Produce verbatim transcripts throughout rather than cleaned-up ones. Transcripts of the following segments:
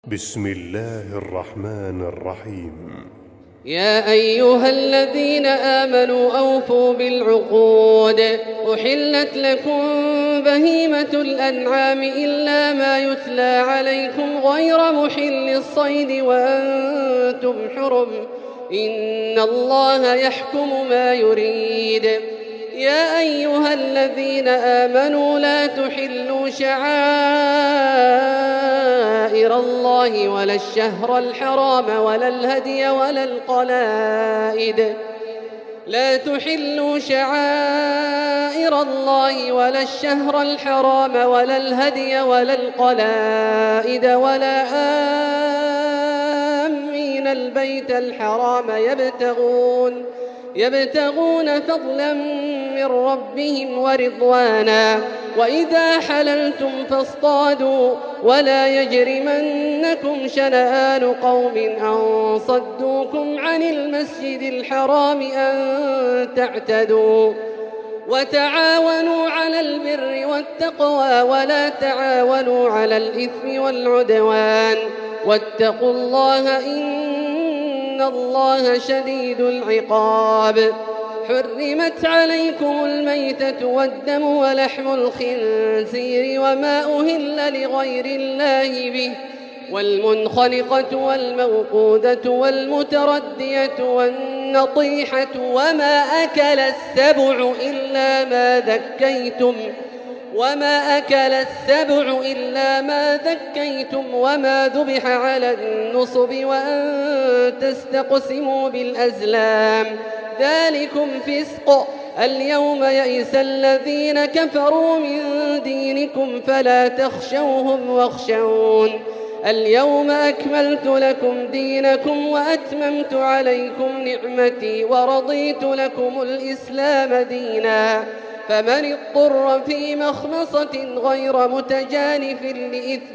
بسم الله الرحمن الرحيم. يا أيها الذين آمنوا أوفوا بالعقود. أحلت لكم بهيمة الأنعام إلا ما يتلى عليكم غير محل الصيد وأنتم حرم، إن الله يحكم ما يريد. يا أيها الذين آمنوا لا تحلوا شعائر الله ولا الشهر الحرام ولا الهدي ولا القلائد لا تحلوا شعائر الله ولا الشهر الحرام ولا الهدي ولا القلائد ولا آمين البيت الحرام يبتغون يبتغون فضلا من ربهم ورضوانا، وإذا حللتم فاصطادوا ولا يجرمنكم شنآن قوم أن صدوكم عن المسجد الحرام أن تعتدوا. وتعاونوا على البر والتقوى ولا تعاونوا على الإثم والعدوان، واتقوا الله إن الله شديد العقاب. حرمت عليكم الميتة والدم ولحم الخنزير وما أهل لغير الله به، والمنخنقة والموقودة والمتردية والنطيحة وما أكل السبع إلا ما ذكيتم وما أكل السبع إلا ما ذكيتم وما ذبح على النصب وأن تستقسموا بالأزلام، ذلكم فسق. اليوم يئس الذين كفروا من دينكم فلا تخشوهم واخشون. اليوم أكملت لكم دينكم وأتممت عليكم نعمتي ورضيت لكم الإسلام دينا، فمن اضطر في مخمصة غير متجانف لإثم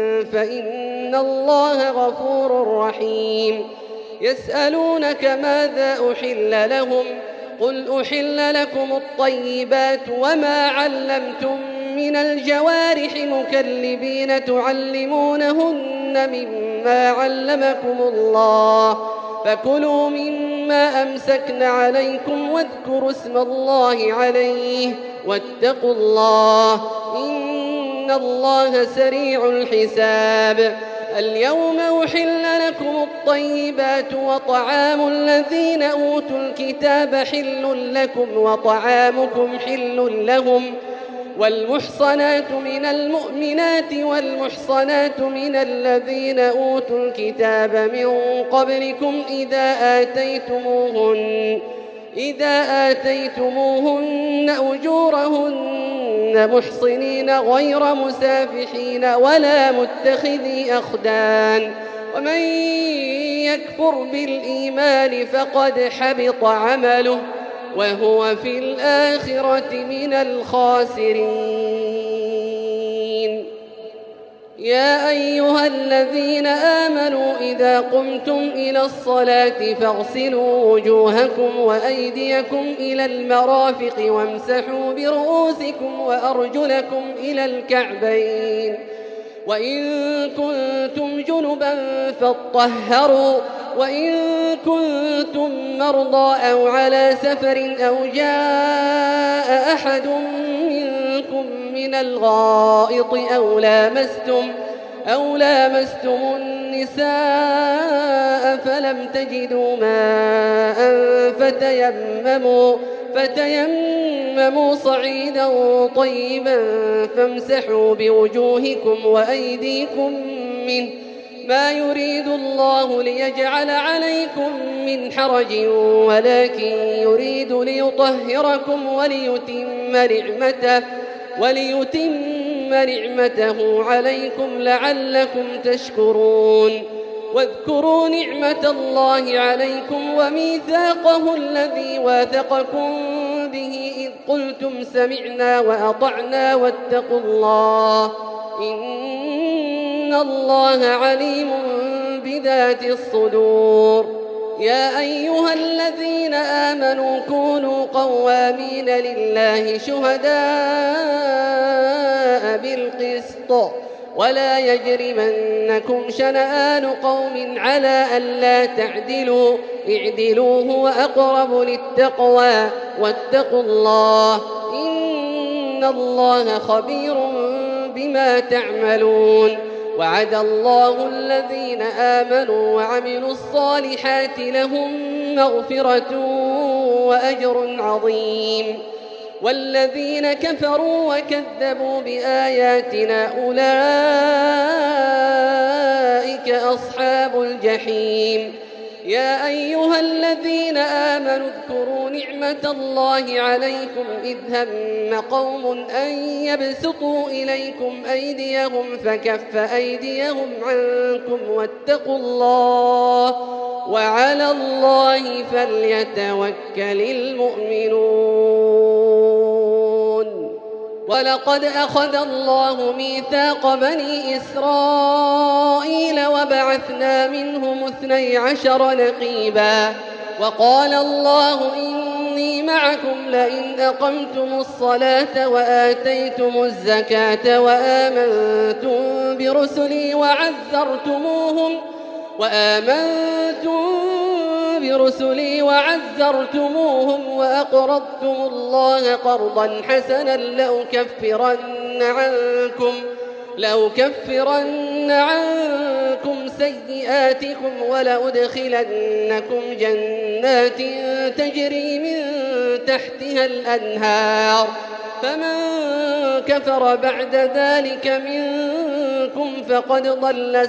فإن الله غفور رحيم. يسألونك ماذا أحل لهم؟ قل أحل لكم الطيبات وما علمتم من الجوارح مكلبين تعلمونهن مما علمكم الله، فكلوا مما أمسكن عليكم واذكروا اسم الله عليه واتقوا الله إن الله سريع الحساب. اليوم أحل لكم الطيبات وطعام الذين أوتوا الكتاب حل لكم وطعامكم حل لهم، والمحصنات من المؤمنات والمحصنات من الذين أوتوا الكتاب من قبلكم إذا آتيتموهن إذا آتيتموهن أجورهن محصنين غير مسافحين ولا متخذي أخدان، ومن يكفر بالإيمان فقد حبط عمله وهو في الآخرة من الخاسرين. يا أيها الذين آمنوا إذا قمتم إلى الصلاة فاغسلوا وجوهكم وأيديكم إلى المرافق وامسحوا برؤوسكم وأرجلكم إلى الكعبين، وإن كنتم جنبا فاطهروا، وإن كنتم مرضى أو على سفر أو جاء أحد منكم من الغائط أو لامستم أو لامستم النساء فلم تجدوا ماء فتيمموا فتيمموا صعيدا طيبا فامسحوا بوجوهكم وأيديكم منه، ما يريد الله ليجعل عليكم من حرج ولكن يريد ليطهركم وليتم نعمته وليتم نعمته عليكم لعلكم تشكرون. واذكروا نعمة الله عليكم وميثاقه الذي واثقكم به إذ قلتم سمعنا وأطعنا واتقوا الله إن الله عليم بذات الصدور. يا أيها الذين آمنوا كونوا قوامين لله شهداء بالقسط ولا يجرمنكم شنآن قوم على ألا تعدلوا اعدلوا هو أقرب للتقوى واتقوا الله إن الله خبير بما تعملون وعد الله الذين آمنوا وعملوا الصالحات لهم مغفرة وأجر عظيم والذين كفروا وكذبوا بآياتنا أولئك أصحاب الجحيم يا أيها الذين آمنوا اذكروا نعمة الله عليكم إذ هم قوم أن يبسطوا إليكم أيديهم فكف أيديهم عنكم واتقوا الله وعلى الله فليتوكل المؤمنون ولقد أخذ الله ميثاق بني إسرائيل وبعثنا منهم اثني عشر نقيبا وقال الله إني معكم لئن أقمتم الصلاة وآتيتم الزكاة وآمنتم برسلي وعزرتموهم وآمنتم برسلي وعزرتموهم وأقرضتم الله قرضا حسنا لأكفرن عنكم لأكفرن عنكم سيئاتكم ولأدخلنكم جنات تجري من تحتها الأنهار فمن كفر بعد ذلك منكم فقد ضل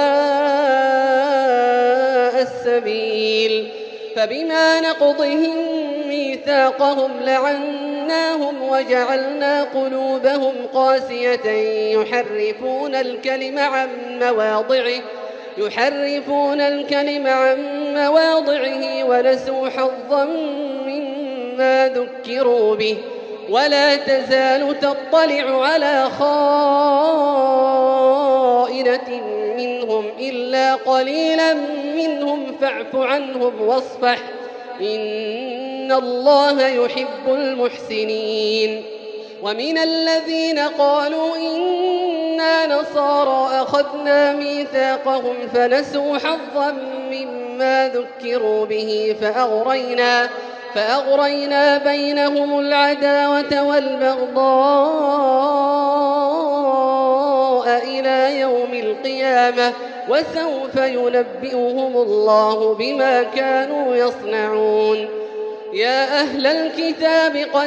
سواء السبيل فبما نقضهم ميثاقهم لعناهم وجعلنا قلوبهم قاسية يحرفون الكلم عن مواضعه يحرفون الكلم عن مواضعه ونسوا حظا مما ذكروا به ولا تزال تطلع على خائنة منهم إلا قليلا منهم فاعف عنهم واصفح إن الله يحب المحسنين ومن الذين قالوا إنا نصارى أخذنا ميثاقهم فنسوا حظا مما ذكروا به فأغرينا فأغرينا بينهم العداوة والبغضاء إلى يوم القيامة وسوف ينبئهم الله بما كانوا يصنعون يا أهل الكتاب قد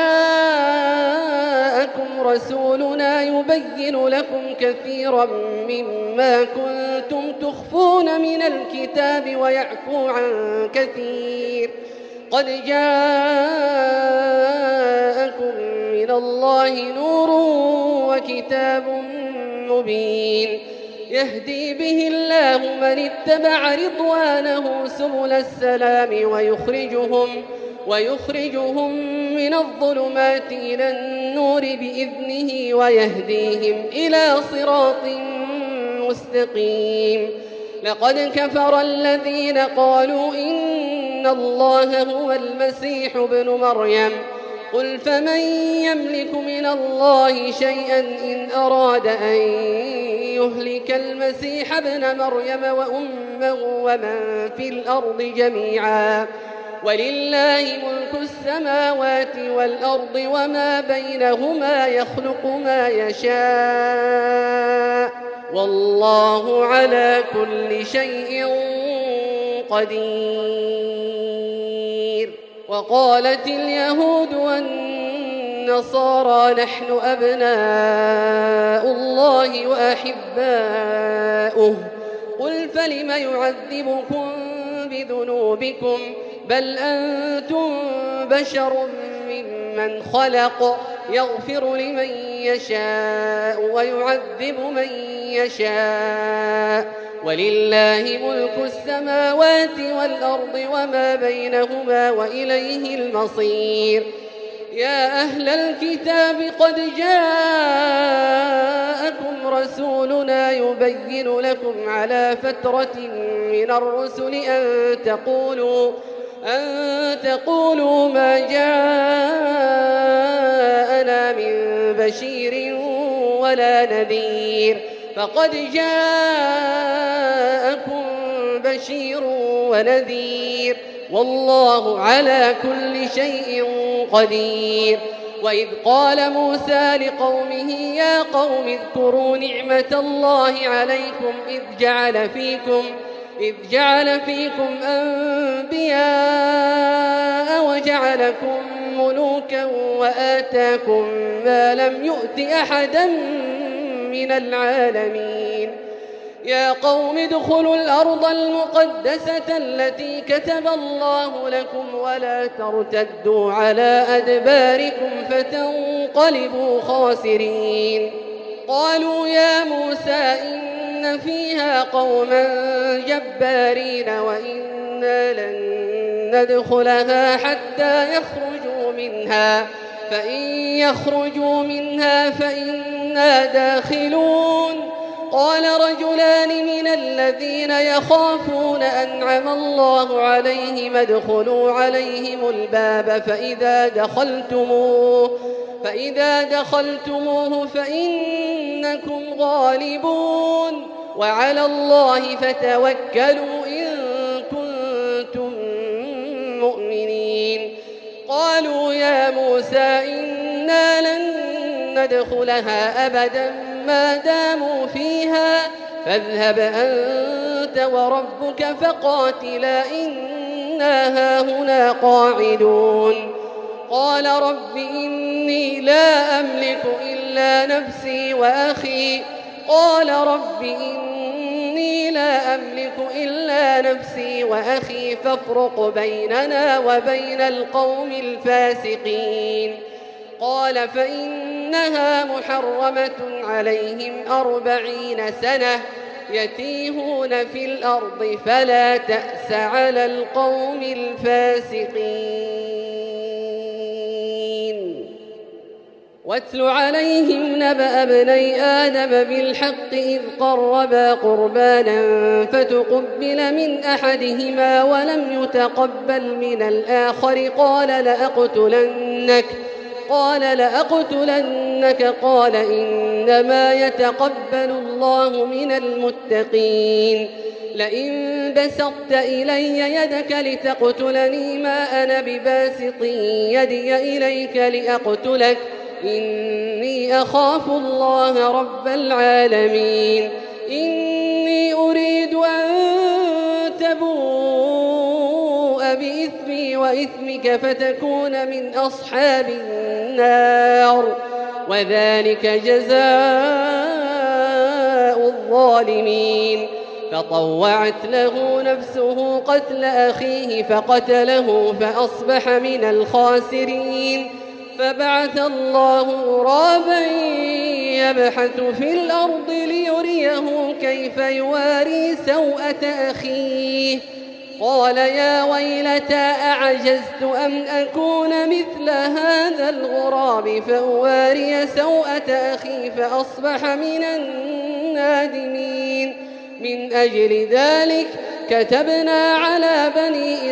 جاءكم رسولنا يبين لكم كثيرا مما كنتم تخفون من الكتاب ويعفو عن كثير قد جاءكم من الله نور وكتاب مبين يهدي به الله من اتبع رضوانه سبل السلام ويخرجهم ويخرجهم من الظلمات إلى النور بإذنه ويهديهم إلى صراط مستقيم لقد كفر الذين قالوا إن الله هو المسيح ابن مريم قل فمن يملك من الله شيئا إن أراد أن يهلك المسيح ابن مريم وأمه ومن في الأرض جميعا ولله ملك السماوات والأرض وما بينهما يخلق ما يشاء والله على كل شيء قدير وقالت اليهود والنصارى نحن أبناء الله وأحباؤه قل فلم يعذبكم بذنوبكم بل أنتم بشر ممن خلق يغفر لمن يشاء ويعذب من يشاء ولله ملك السماوات والأرض وما بينهما وإليه المصير يا أهل الكتاب قد جاءكم رسولنا يبين لكم على فترة من الرسل أن تقولوا أن تقولوا ما جاءنا من بشير ولا نذير فقد جاءكم بشير ونذير والله على كل شيء قدير. وإذ قال موسى لقومه يا قوم اذكروا نعمة الله عليكم إذ جعل فيكم إذ جعل فيكم أنبياء وجعلكم ملوكا وآتاكم ما لم يؤت أحدا من العالمين. يا قوم ادخلوا الأرض المقدسة التي كتب الله لكم ولا ترتدوا على أدباركم فتنقلبوا خاسرين. قالوا يا موسى إن فيها قوما جبارين وإنا لن ندخلها حتى يخرجوا منها فإن يخرجوا منها فإنا داخلون. قال رجلان من الذين يخافون أنعم الله عليهم ادخلوا عليهم الباب فإذا دخلتموه فإذا دخلتموه فإنكم غالبون وعلى الله فتوكلوا إن كنتم مؤمنين. قالوا يا موسى إنا لن ندخلها أبدا ما داموا فيها فاذهب أنت وربك فقاتلا إنا هاهنا قاعدون. قال رب إني لا أملك إلا نفسي وأخي قال رب إني لا أملك إلا نفسي وأخي فافرق بيننا وبين القوم الفاسقين. قال فإنها محرمة عليهم أربعين سنة يتيهون في الأرض فلا تأس على القوم الفاسقين. واتل عليهم نبأ ابني آدم بالحق إذ قربا قربانا فتقبل من أحدهما ولم يتقبل من الآخر قال لأقتلنك قال لأقتلنك قال إنما يتقبل الله من المتقين. لئن بسطت إلي يدك لتقتلني ما أنا بباسط يدي إليك لأقتلك إني أخاف الله رب العالمين. إني أريد أن تبوء بإثمي وإثمك فتكون من أصحاب النار وذلك جزاء الظالمين. فطوعت له نفسه قتل أخيه فقتله فأصبح من الخاسرين. فبعث الله غرابا يبحث في الأرض ليريه كيف يواري سوءة أخيه قال يا ويلتى أعجزت أن أكون مثل هذا الغراب فأواري سوءة أخي فأصبح من النادمين. من أجل ذلك كتبنا على بني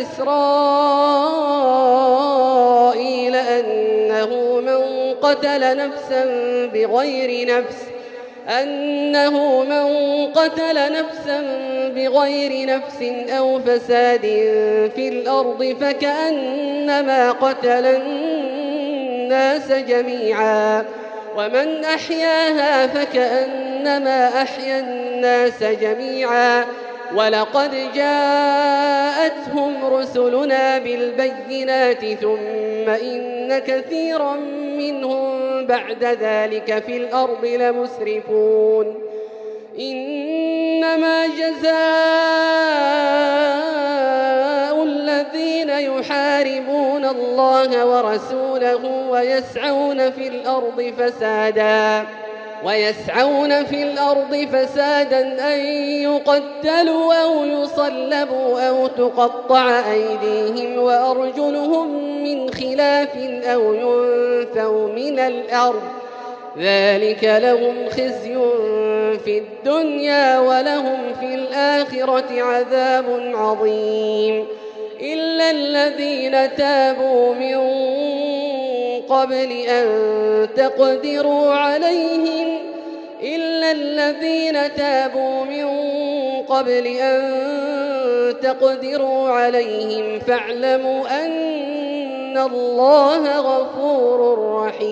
إسرائيل أنه من قتل نفسا بغير نفس أنه من قتل نفسا بغير نفس أو فساد في الأرض فكأنما قتل الناس جميعا ومن أحياها فكأنما أحيا الناس جميعا. ولقد جاءتهم رسلنا بالبينات ثم إن كثيرا منهم بعد ذلك في الأرض لمسرفون. إنما جزاء الذين يحاربون الله ورسوله ويسعون في الأرض فسادا ويسعون في الأرض فسادا أن يقتلوا أو يصلبوا أو تقطع أيديهم وأرجلهم من خلاف أو ينفوا من الأرض ذلك لهم خزي في الدنيا ولهم في الآخرة عذاب عظيم. إلا الذين تابوا من قبل أن تقدروا عليهم إلا الذين تابوا من قبل أن تقدروا عليهم فاعلموا أن الله غفور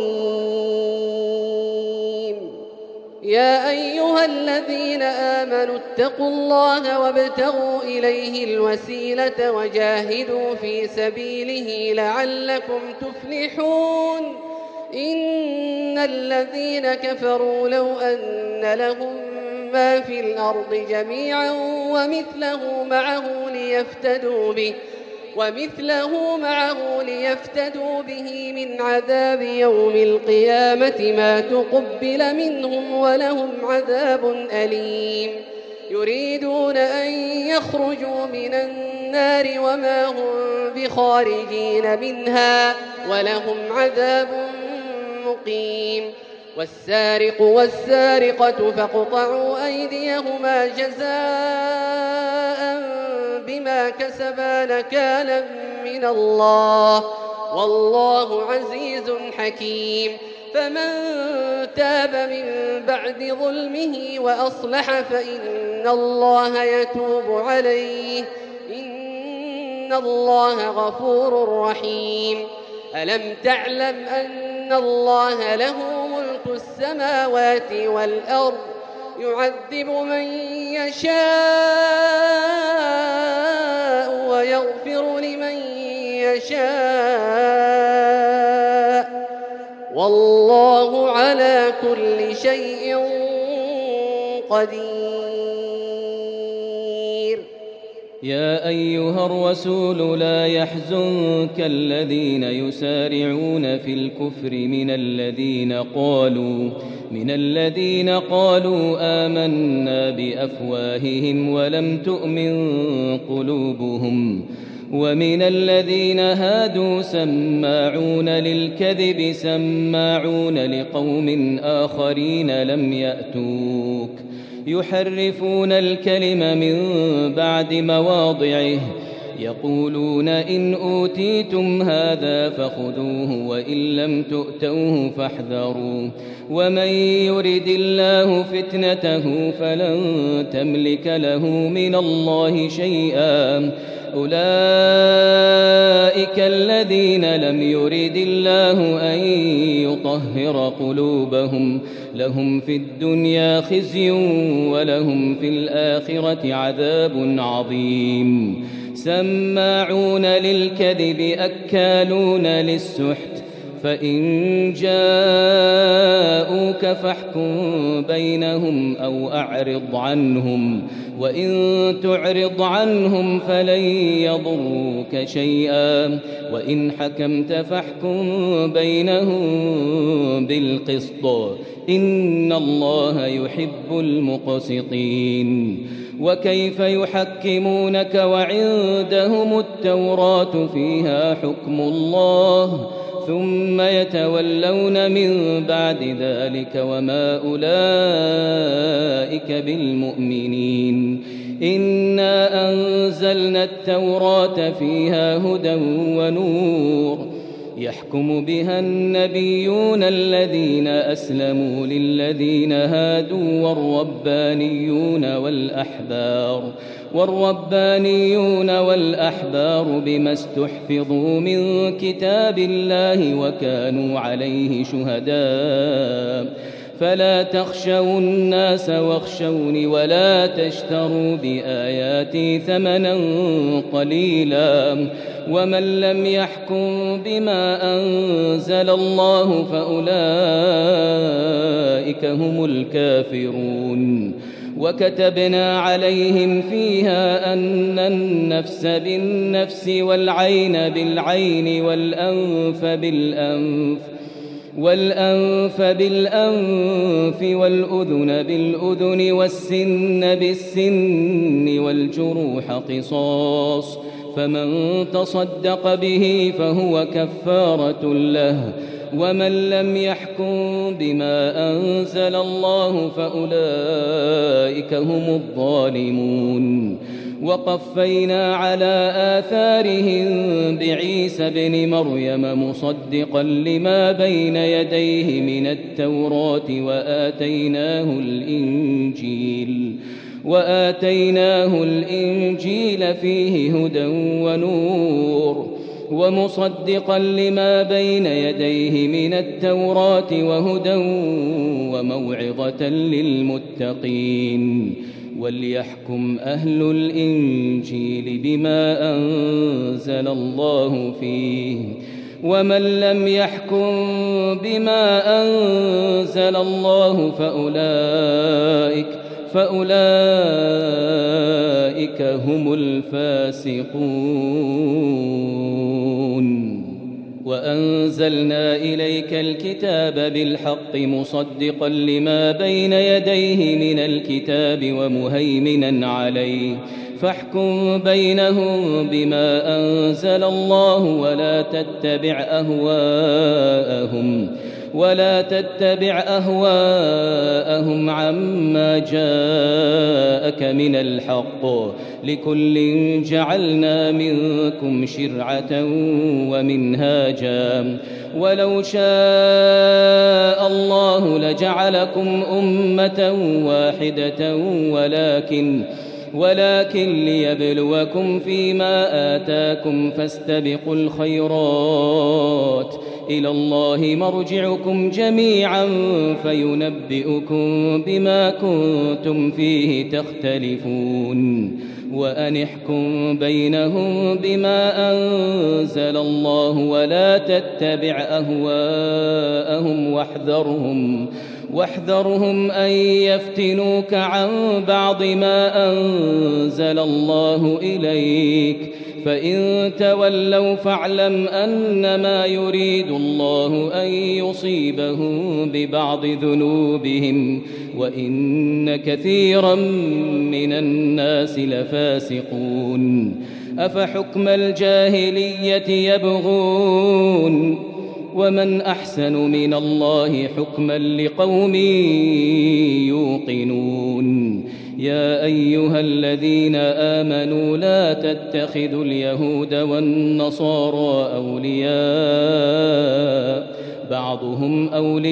رحيم. يا أيها الذين آمنوا اتقوا الله وابتغوا إليه الوسيلة وجاهدوا في سبيله لعلكم تفلحون. إن الذين كفروا لو أن لهم ما في الأرض جميعا ومثله معه ليفتدوا به ومثله معه ليفتدوا به من عذاب يوم القيامة ما تقبل منهم ولهم عذاب أليم. يريدون أن يخرجوا من النار وما هم بخارجين منها ولهم عذاب مقيم. والسارق والسارقة فاقطعوا أيديهما جزاء بما كسبا نكالا من الله والله عزيز حكيم. فمن تاب من بعد ظلمه وأصلح فإن الله يتوب عليه إن الله غفور رحيم. ألم تعلم أن الله له ملك السماوات والأرض يعذب من يشاء ويغفر لمن يشاء والله على كل شيء قدير. يا أيها الرسول لا يحزنك الذين يسارعون في الكفر من الذين قالوا من الذين قالوا آمنا بأفواههم ولم تؤمن قلوبهم ومن الذين هادوا سماعون للكذب سماعون لقوم آخرين لم يأتوك يحرفون الكلم من بعد مواضعه يقولون إن أوتيتم هذا فخذوه وإن لم تؤتوه فاحذروا ومن يرد الله فتنته فلن تملك له من الله شيئا أولئك الذين لم يرد الله أن يطهر قلوبهم لهم في الدنيا خزي ولهم في الآخرة عذاب عظيم. سماعون للكذب أكالون للسحت فإن جاءوك فاحكم بينهم أو أعرض عنهم وإن تعرض عنهم فلن يضروك شيئا وإن حكمت فاحكم بينهم بالقسط إن الله يحب المقسطين. وكيف يحكمونك وعندهم التوراة فيها حكم الله ثم يتولون من بعد ذلك وما أولئك بالمؤمنين. إنا أنزلنا التوراة فيها هدى ونور يحكم بها النبيون الذين أسلموا للذين هادوا والربانيون والأحبار والربانيون والأحبار بما استحفظوا من كتاب الله وكانوا عليه شهداء فلا تخشوا الناس واخشوني ولا تشتروا بآياتي ثمنا قليلا ومن لم يحكم بما أنزل الله فأولئك هم الكافرون. وكتبنا عليهم فيها أن النفس بالنفس والعين بالعين والأنف بالأنف والأنف بالأنف والأذن بالأذن والسن بالسن والجروح قصاص فمن تصدق به فهو كفارة له ومن لم يحكم بما أنزل الله فأولئك هم الظالمون. وقفينا على آثارهم بعيسى ابن مريم مصدقا لما بين يديه من التوراة وآتيناه الإنجيل وآتيناه الإنجيل فيه هدى ونور ومصدقا لما بين يديه من التوراة وهدى وموعظة للمتقين وليحكم أهل الإنجيل بما أنزل الله فيه ومن لم يحكم بما أنزل الله فأولئك فأولئك هم الفاسقون وأنزلنا إليك الكتاب بالحق مصدقا لما بين يديه من الكتاب ومهيمنا عليه فاحكم بينهم بما أنزل الله ولا تتبع أهواءهم ولا تتبع أهواءهم عما جاءك من الحق لكل جعلنا منكم شرعة ومنهاجا ولو شاء الله لجعلكم أمة واحدة ولكن ولكن ليبلوكم فيما آتاكم فاستبقوا الخيرات إلى الله مرجعكم جميعا فينبئكم بما كنتم فيه تختلفون وأن احكم بينهم بما أنزل الله ولا تتبع أهواءهم واحذرهم واحذرهم أن يفتنوك عن بعض ما أنزل الله إليك فإن تولوا فاعلم أنما يريد الله أن يصيبهم ببعض ذنوبهم وإن كثيرا من الناس لفاسقون أفحكم الجاهلية يبغون ومن أحسن من الله حكما لقوم يوقنون يا أيها الذين آمنوا لا تتخذوا اليهود والنصارى أولياء بعضهم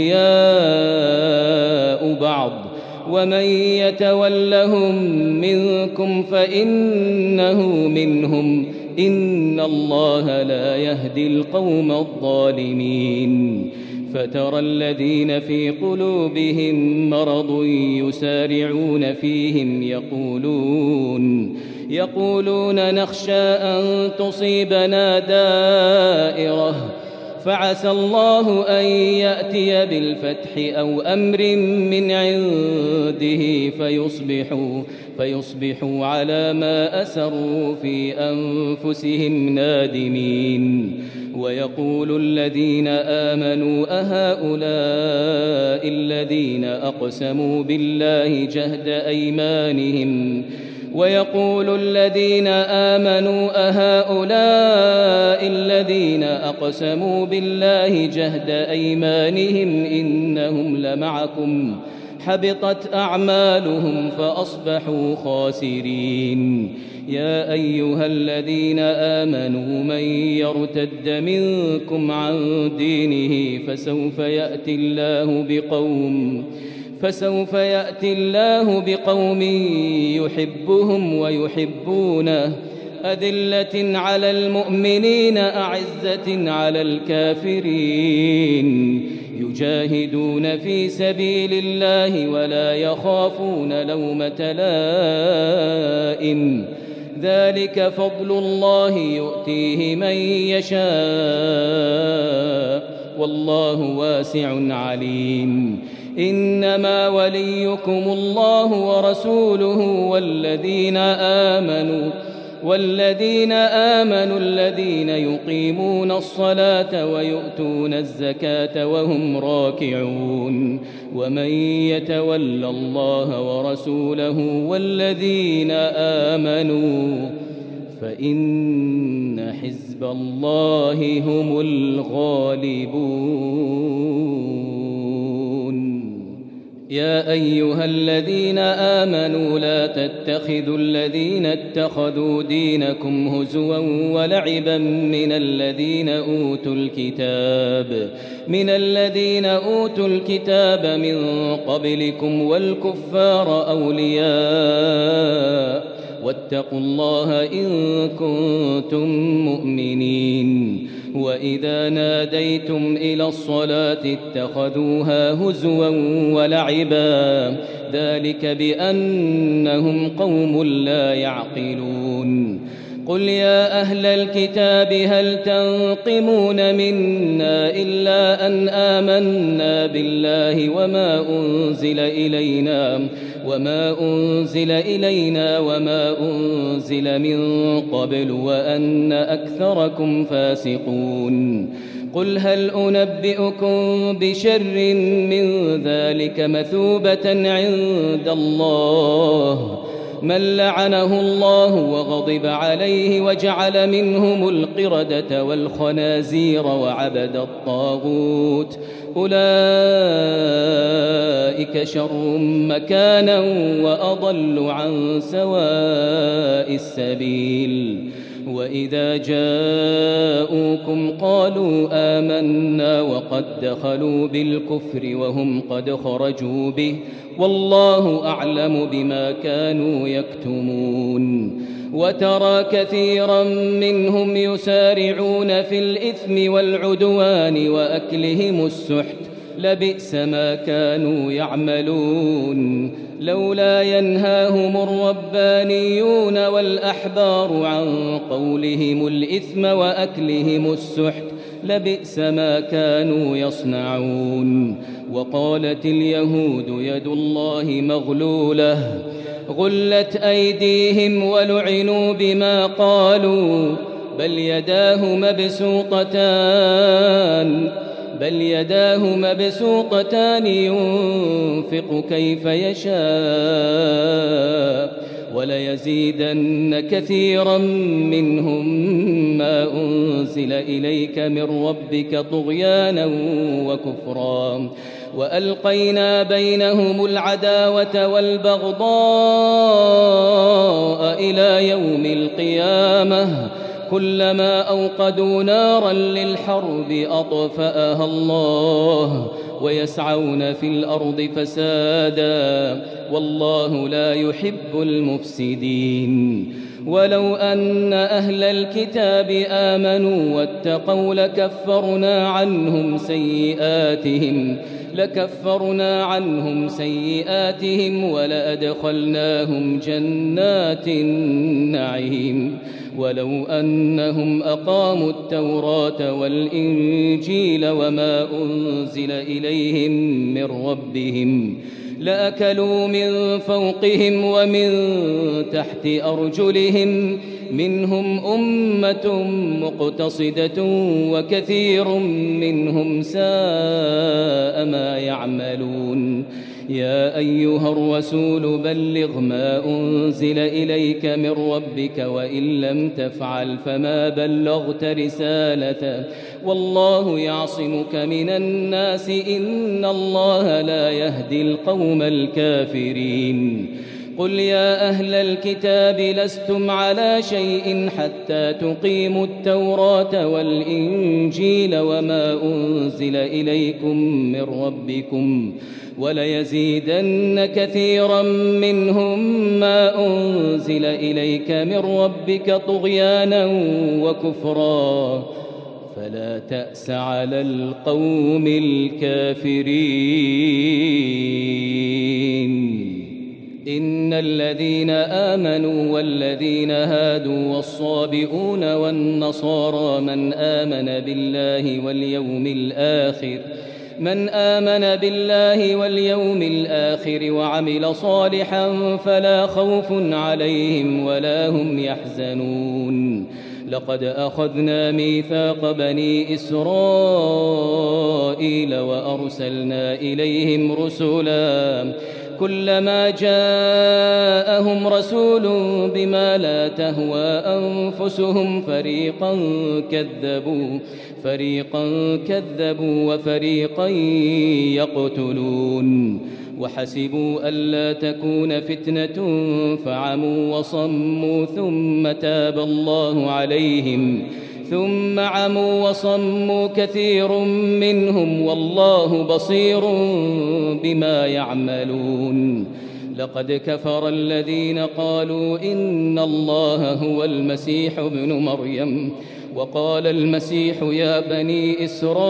أولياء بعض ومن يتولهم منكم فإنه منهم إن الله لا يهدي القوم الظالمين فترى الذين في قلوبهم مرض يسارعون فيهم يقولون يقولون نخشى أن تصيبنا دائرة فعسى الله أن يأتي بالفتح أو أمر من عنده فيصبحوا فيصبحوا على ما أسروا في أنفسهم نادمين ويقول الذين آمنوا أهؤلاء الذين أقسموا بالله جهد أيمانهم ويقول الذين آمنوا أهؤلاء الذين أقسموا بالله جهد أيمانهم إنهم لمعكم حبطت أعمالهم فأصبحوا خاسرين يا أيها الذين آمنوا من يرتد منكم عن دينه فسوف يأتي الله بقوم فسوف يأتي الله بقوم يحبهم ويحبونه أذلة على المؤمنين أعزة على الكافرين يجاهدون في سبيل الله ولا يخافون لومة لائم ذلك فضل الله يؤتيه من يشاء والله واسع عليم إنما وليكم الله ورسوله والذين آمنوا والذين آمنوا الذين يقيمون الصلاة ويؤتون الزكاة وهم راكعون ومن يتول الله ورسوله والذين آمنوا فإن حزب الله هم الغالبون يا أيها الذين آمنوا لا تتخذوا الذين اتخذوا دينكم هزوا ولعبا من الذين أوتوا الكتاب من الذين أوتوا الكتاب من قبلكم والكفار أولياء واتقوا الله إن كنتم مؤمنين. وإذا ناديتم إلى الصلاة اتخذوها هزوا ولعبا ذلك بأنهم قوم لا يعقلون. قل يا أهل الكتاب هل تنقمون منا إلا أن آمنا بالله وما أنزل إلينا وما أنزل إلينا وما أنزل من قبل وأن أكثركم فاسقون. قل هل أنبئكم بشر من ذلك مثوبة عند الله من لعنه الله وغضب عليه وجعل منهم القردة والخنازير وعبد الطاغوت أولئك شر مكانا وأضل عن سواء السبيل. وإذا جاءوكم قالوا آمنا وقد دخلوا بالكفر وهم قد خرجوا به والله أعلم بما كانوا يكتمون. وترى كثيرا منهم يسارعون في الإثم والعدوان وأكلهم السحت لبئس ما كانوا يعملون. لولا ينهاهم الربانيون والأحبار عن قولهم الإثم وأكلهم السحت لبئس ما كانوا يصنعون. وقالت اليهود يد الله مغلولة غلت أيديهم ولعنوا بما قالوا بل يداه مبسوطتان بل يداه مبسوطتان ينفق كيف يشاء وليزيدن كثيرا منهم ما أنزل إليك من ربك طغيانا وكفرا وألقينا بينهم العداوة والبغضاء إلى يوم القيامة كلما أوقدوا نارا للحرب أطفأها الله ويسعون في الأرض فسادا والله لا يحب المفسدين. ولو أن أهل الكتاب آمنوا واتقوا لكفرنا عنهم سيئاتهم لكفرنا عنهم سيئاتهم ولأدخلناهم جنات النعيم. ولو أنهم أقاموا التوراة والإنجيل وما أنزل إليهم من ربهم لأكلوا من فوقهم ومن تحت أرجلهم منهم أمة مقتصدة وكثير منهم ساء ما يعملون. يا أيها الرسول بلغ ما أنزل إليك من ربك وإن لم تفعل فما بلغت رسالته والله يعصمك من الناس إن الله لا يهدي القوم الكافرين. قل يا أهل الكتاب لستم على شيء حتى تقيموا التوراة والإنجيل وما أنزل إليكم من ربكم وليزيدن كثيرا منهم ما أنزل إليك من ربك طغيانا وكفرا فلا تأس على القوم الكافرين. إن الذين آمنوا والذين هادوا والصابئون والنصارى من آمن بالله واليوم الآخر من آمن بالله واليوم الآخر وعمل صالحا فلا خوف عليهم ولا هم يحزنون. لقد أخذنا ميثاق بني إسرائيل وأرسلنا إليهم رسلا كلما جاءهم رسول بما لا تهوى أنفسهم فريقا كذبوا فريقا كذبوا وفريقا يقتلون. وحسبوا ألا تكون فتنة فعموا وصموا ثم تاب الله عليهم ثم عموا وصموا كثير منهم والله بصير بما يعملون. لقد كفر الذين قالوا إن الله هو المسيح ابن مريم وقال المسيح يا بني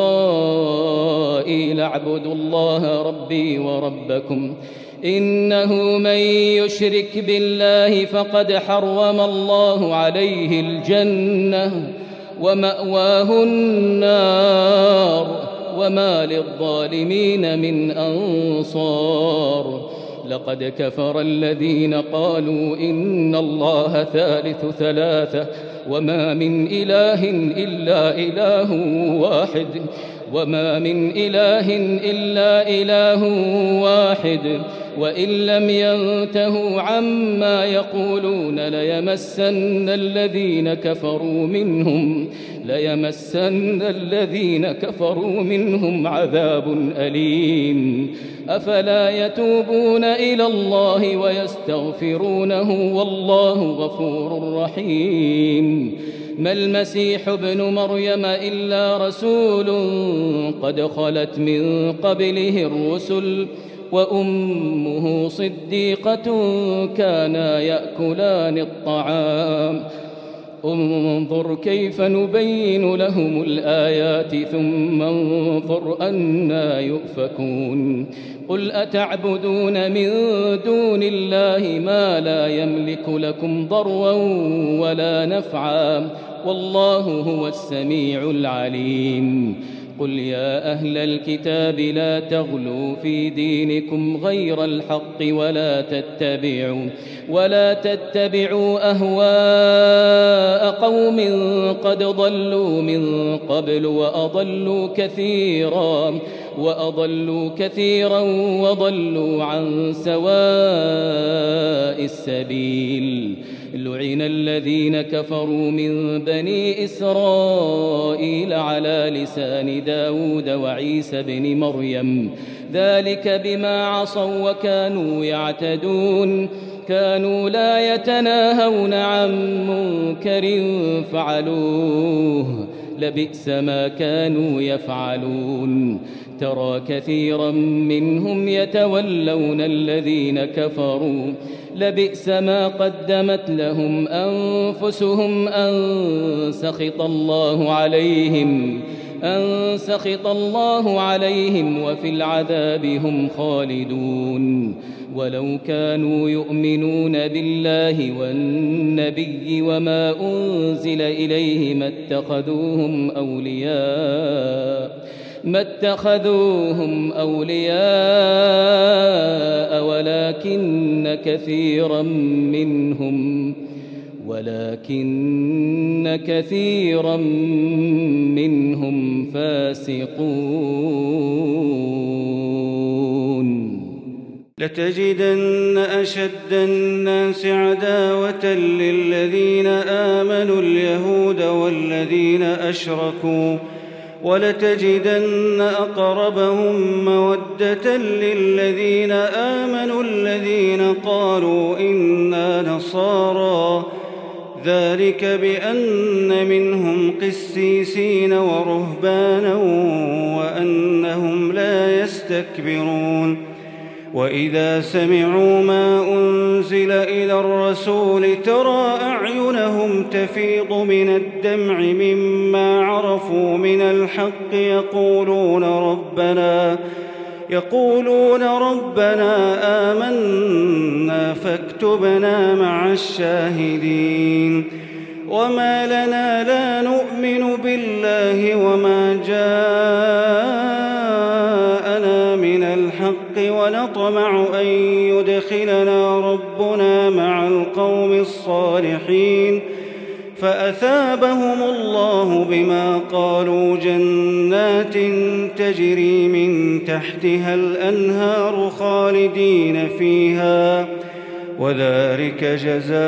إسرائيل اعبدوا الله ربي وربكم إنه من يشرك بالله فقد حرم الله عليه الجنة ومأواه النار وما للظالمين من أنصار. لقد كفر الذين قالوا إن الله ثالث ثلاثة وما من إله إلا إله واحد وما من إله إلا إله واحد وإن لم ينتهوا عما يقولون ليمسن الذين كفروا منهم ليمسن الذين كفروا منهم عذاب أليم. أفلا يتوبون إلى الله ويستغفرونه والله غفور رحيم. ما المسيح ابن مريم إلا رسول قد خلت من قبله الرسل وأمه صديقة كانا يأكلان الطعام انظر كيف نبين لهم الآيات ثم انظر أنى يؤفكون. قل أتعبدون من دون الله ما لا يملك لكم ضرا ولا نفعا والله هو السميع العليم. قل يا أهل الكتاب لا تغلوا في دينكم غير الحق ولا تتبعوا ولا تتبعوا أهواء قوم قد ضلوا من قبل وأضلوا كثيرا وأضلوا كثيرا وضلوا عن سواء السبيل. لعن الذين كفروا من بني إسرائيل على لسان داود وعيسى بن مريم ذلك بما عصوا وكانوا يعتدون كانوا لا يتناهون عن منكر فعلوه لبئس ما كانوا يفعلون. ترى كثيرا منهم يتولون الذين كفروا لبئس ما قدمت لهم أنفسهم أن سخط الله عليهم أن سخط الله عليهم وفي العذاب هم خالدون. ولو كانوا يؤمنون بالله والنبي وما أنزل إليه ما اتخذوهم أولياء ما اتخذوهم أولياء ولكن كثيرا منهم ولكن كثيرا منهم فاسقون. لتجدن أشد الناس عداوة للذين آمنوا اليهود والذين أشركوا ولتجدن أقربهم مودة للذين آمنوا الذين قالوا إنا نصارى ذلك بأن منهم قسيسين ورهبانا وأنهم لا يستكبرون. وإذا سمعوا ما أنزل إلى الرسول ترى أعينهم تفيض من الدمع مما عرفوا من الحق يقولون ربنا يقولون ربنا آمنا فاكتبنا مع الشاهدين. وما لنا لا نؤمن بالله وما جاءنا من الحق ونطمع أن يدخلنا ربنا مع القوم الصالحين فأثابهم الله بما قالوا جنات تجري من تحتها الأنهار خالدين فيها وذلك جزاء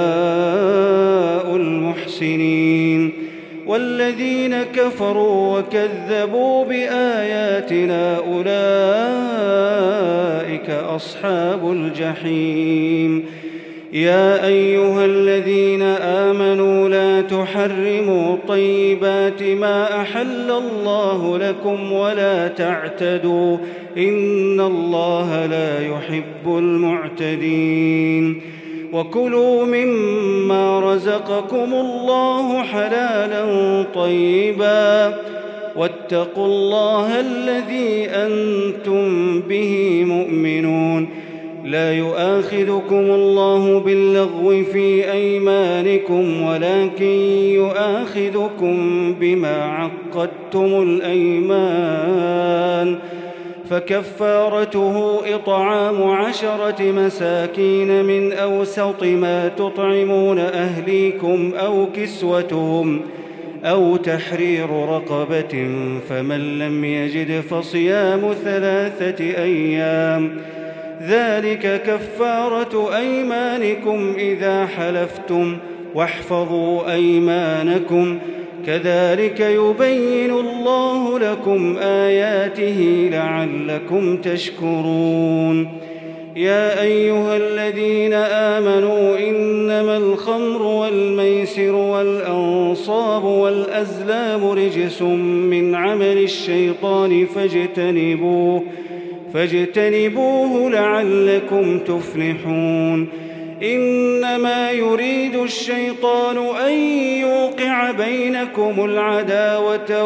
المحسنين. والذين كفروا وكذبوا بآياتنا أولئك أولئك أصحاب الجحيم. يا أيها الذين آمنوا لا تحرموا طيبات ما أحل الله لكم ولا تعتدوا إن الله لا يحب المعتدين. وكلوا مما رزقكم الله حلالا طيبا واتقوا الله الذي أنتم به مؤمنون. لا يؤاخذكم الله باللغو في أيمانكم ولكن يؤاخذكم بما عقدتم الأيمان، فكفارته إطعام عشرة مساكين من أوسط ما تطعمون أهليكم أو كسوتهم أو تحرير رقبة، فمن لم يجد فصيام ثلاثة أيام، ذلك كفارة أيمانكم إذا حلفتم، واحفظوا أيمانكم، كذلك يبين الله لكم آياته لعلكم تشكرون. يا أيها الذين آمنوا إنما الخمر والميسر والأنصاب والأزلام رجس من عمل الشيطان فاجتنبوه فاجتنبوه لعلكم تفلحون. إنما يريد الشيطان أن يوقع بينكم العداوة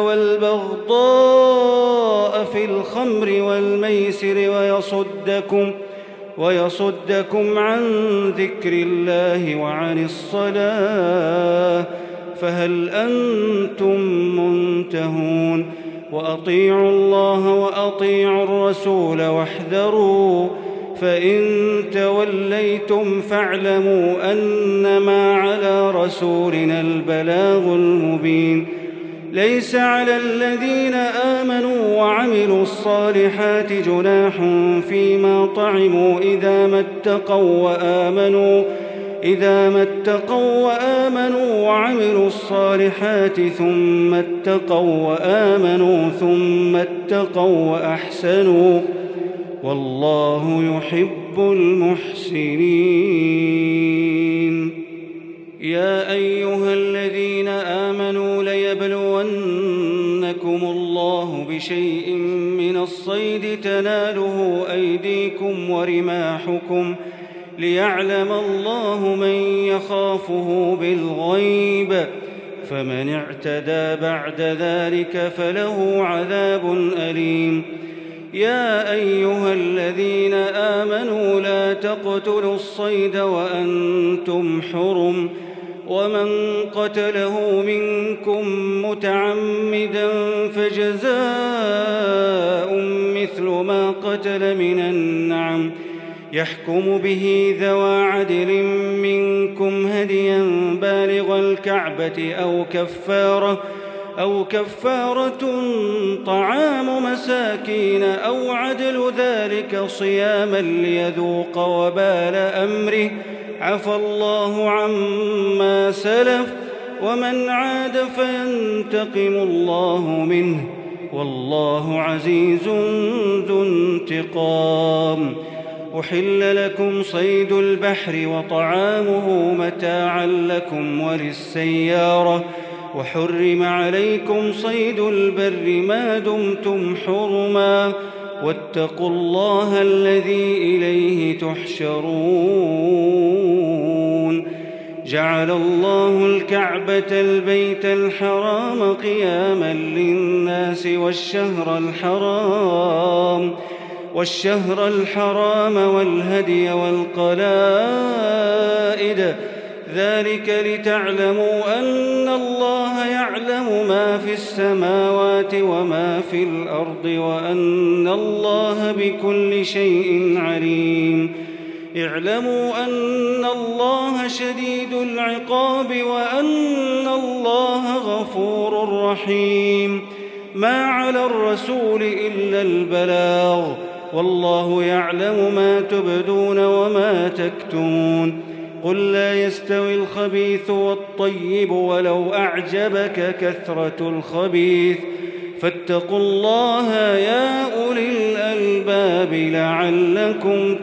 والبغضاء في الخمر والميسر ويصدكم ويصدكم عن ذكر الله وعن الصلاة، فهل أنتم منتهون؟ وأطيعوا الله وأطيعوا الرسول واحذروا، فإن توليتم فاعلموا أنما على رسولنا البلاغ المبين. ليس على الذين آمنوا وعملوا الصالحات جناح فيما طعموا إذا ما اتقوا وآمنوا إذا ما اتقوا وآمنوا وعملوا الصالحات ثم اتقوا وآمنوا ثم اتقوا وأحسنوا، والله يحب المحسنين. يا أيها الذين آمنوا ليبلونكم الله بشيء من الصيد تناله أيديكم ورماحكم ليعلم الله من يخافه بالغيب، فمن اعتدى بعد ذلك فله عذاب أليم. يا أيها الذين آمنوا لا تقتلوا الصيد وأنتم حرم، ومن قتله منكم متعمدا فجزاء مثل ما قتل من النعم، يحكم به ذوى عدل منكم هديا بالغ الكعبة أو كفارة أو كفارة طعام مساكين أو عدل ذلك صياما ليذوق وبال أمره، عفى الله عما سلف، ومن عاد فينتقم الله منه، والله عزيز ذو انتقام. أحل لكم صيد البحر وطعامه متاعا لكم وللسيارة، وحرم عليكم صيد البر ما دمتم حرما، واتقوا الله الذي إليه تحشرون. جعل الله الكعبة البيت الحرام قياما للناس والشهر الحرام والشهر الحرام والهدي والقلائد، ذلك لتعلموا أن الله يعلم ما في السماوات وما في الأرض وأن الله بكل شيء عليم. اعلموا أن الله شديد العقاب وأن الله غفور رحيم. ما على الرسول إلا البلاغ، والله يعلم ما تبدون وما تكتمون. قل لا يستوي الخبيث والطيب ولو أعجبك كثرة الخبيث، فاتقوا الله يا أولي الألباب لعلكم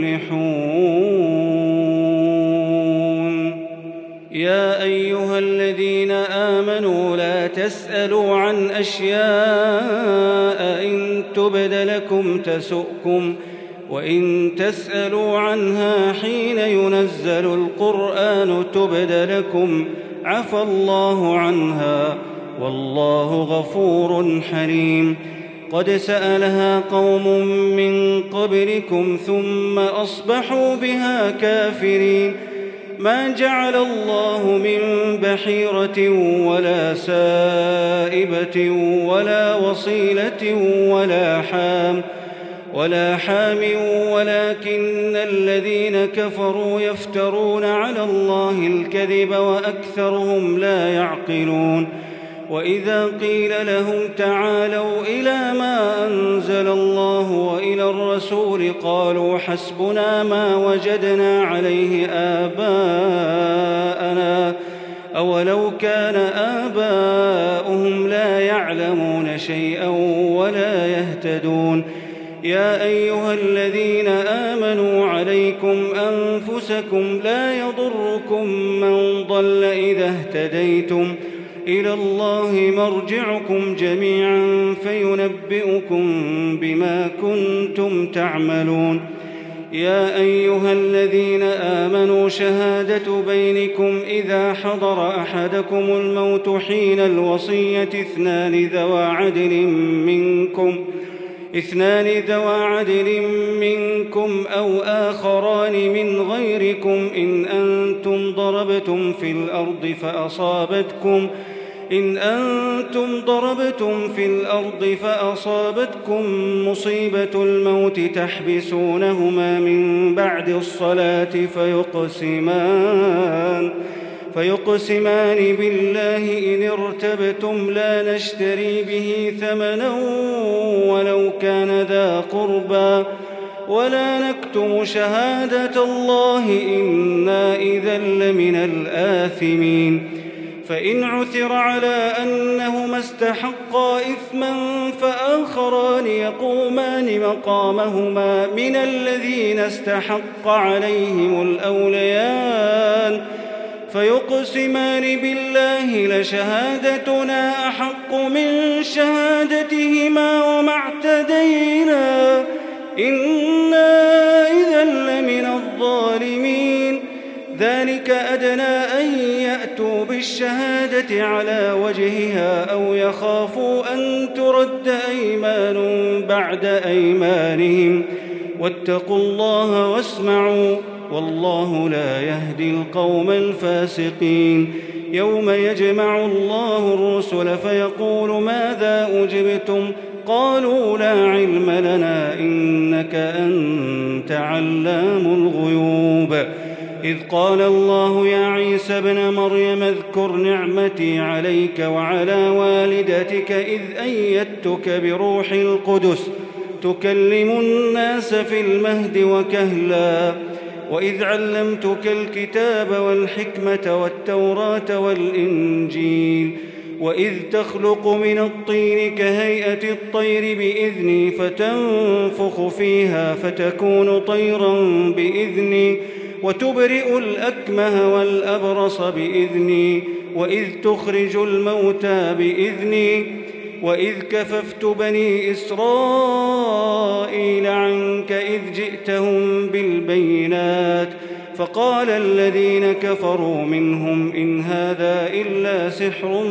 تفلحون. يا أيها الذين آمنوا لا تسألوا عن أشياء إن تبد لكم تسؤكم، وإن تسألوا عنها حين ينزل القرآن تبد لكم عفى الله عنها والله غفور حليم. قد سألها قوم من قبلكم ثم أصبحوا بها كافرين. ما جعل الله من بحيرة ولا سائبة ولا وصيلة ولا حام ولا حام ولكن الذين كفروا يفترون على الله الكذب وأكثرهم لا يعقلون. وإذا قيل لهم تعالوا إلى ما أنزل الله وإلى الرسول قالوا حسبنا ما وجدنا عليه آباءنا أولو كان آباؤهم لا يعلمون شيئا ولا يهتدون. يا أيها الذين آمنوا عليكم أنفسكم لا يضركم من ضل إذا اهتديتم إلى الله مرجعكم جميعا فينبئكم بما كنتم تعملون. يا أيها الذين آمنوا شهادة بينكم إذا حضر أحدكم الموت حين الوصية اثنان ذوى عدل منكم اثنان ذوى عدل منكم أو آخران من غيركم إن أنتم ضربتم في الأرض فأصابتكم إن أنتم ضربتم في الأرض فأصابتكم مصيبة الموت تحبسونهما من بعد الصلاة فيقسمان فيقسمان بالله إن ارتبتم لا نشتري به ثمنا ولو كان ذا قربى ولا نكتم شهادة الله إنا إذا لمن الآثمين. فإن عثر على أنهما استحقا إثما فآخران يقومان مقامهما من الذين استحق عليهم الأوليان فيقسمان بالله لشهادتنا أحق من شهادتهما وما اعتدينا إنا إذا لمن الظالمين. ذلك أدنى أن يأتوا بالشهادة على وجهها أو يخافوا أن ترد أيمان بعد أيمانهم واتقوا الله واسمعوا والله لا يهدي القوم الفاسقين. يوم يجمع الله الرسل فيقول ماذا أجبتم قالوا لا علم لنا إنك أنت علام الغيوب. إذ قال الله يا عيسى ابن مريم اذكر نعمتي عليك وعلى والدتك إذ أيدتك بروح القدس تكلم الناس في المهد وكهلا وإذ علمتك الكتاب والحكمة والتوراة والإنجيل وإذ تخلق من الطين كهيئة الطير بإذني فتنفخ فيها فتكون طيرا بإذني وتبرئ الأكمه والأبرص بإذني وإذ تخرج الموتى بإذني وإذ كففت بني إسرائيل عنك إذ جئتهم بالبينات فقال الذين كفروا منهم إن هذا إلا سحر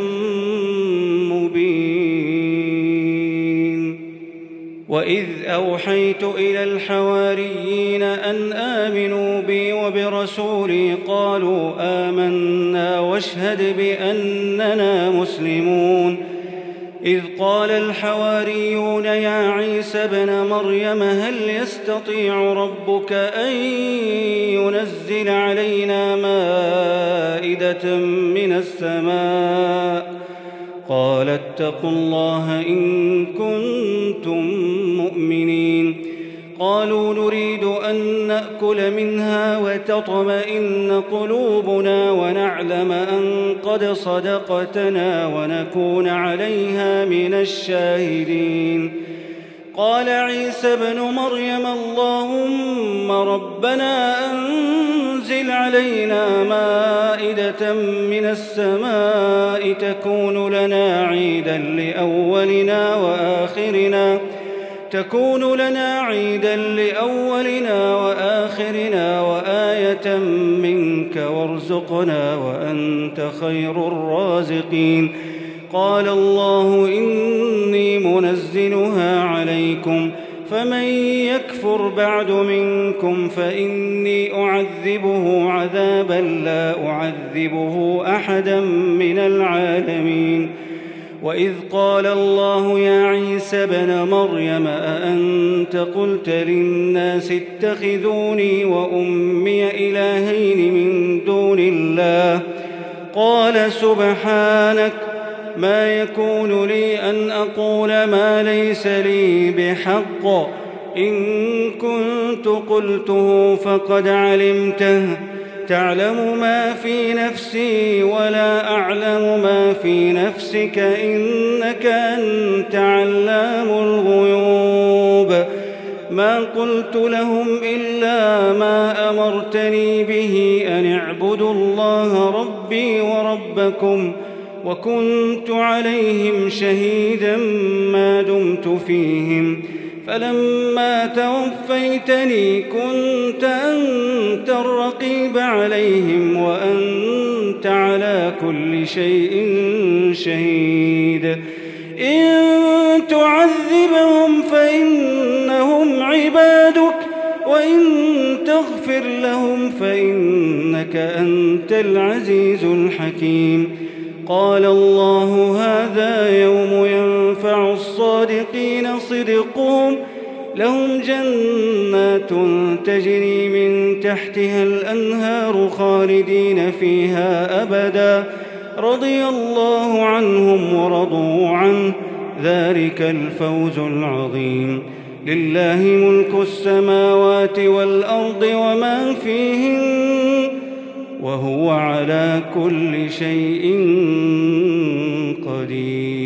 مبين. وإذ أوحيت إلى الحواريين أن آمنوا بي وبرسولي قالوا آمنا واشهد بأننا مسلمون. إذ قال الحواريون يا عيسى ابن مريم هل يستطيع ربك أن ينزل علينا مائدة من السماء قال اتقوا الله إن كنتم مؤمنين. قالوا نريد أن نأكل منها وتطمئن قلوبنا ونعلم أن قد صدقتنا ونكون عليها من الشاهدين. قال عيسى ابن مريم اللهم ربنا أنزل علينا مائدة من السماء تكون لنا عيدا لأولنا وآخرنا تكون لنا عيدا لأولنا وآخرنا وآية منك وارزقنا وأنت خير الرازقين. قال الله إني منزلها عليكم فمن يكفر بعد منكم فإني أعذبه عذابا لا أعذبه أحدا من العالمين. وإذ قال الله يا عيسى ابن مريم أأنت قلت للناس اتخذوني وأمي إلهين من دون الله قال سبحانك ما يكون لي أن أقول ما ليس لي بحق إن كنت قلته فقد علمته تعلم ما في نفسي ولا أعلم ما في نفسك إنك أنت علام الغيوب. ما قلت لهم إلا ما أمرتني به أن اعبدوا الله ربي وربكم وكنت عليهم شهيدا ما دمت فيهم فلما توفيتني كنت أنت الرقيب عليهم وأنت على كل شيء شهيد. إن تعذبهم فإنهم عبادك وإن تغفر لهم فإنك أنت العزيز الحكيم. قال الله هذا يوم ينفع الصادقين صدقهم لهم جنات تجري من تحتها الأنهار خالدين فيها أبدا رضي الله عنهم ورضوا عنه ذلك الفوز العظيم. لله ملك السماوات والأرض وما فيهن وهو على كل شيء قدير.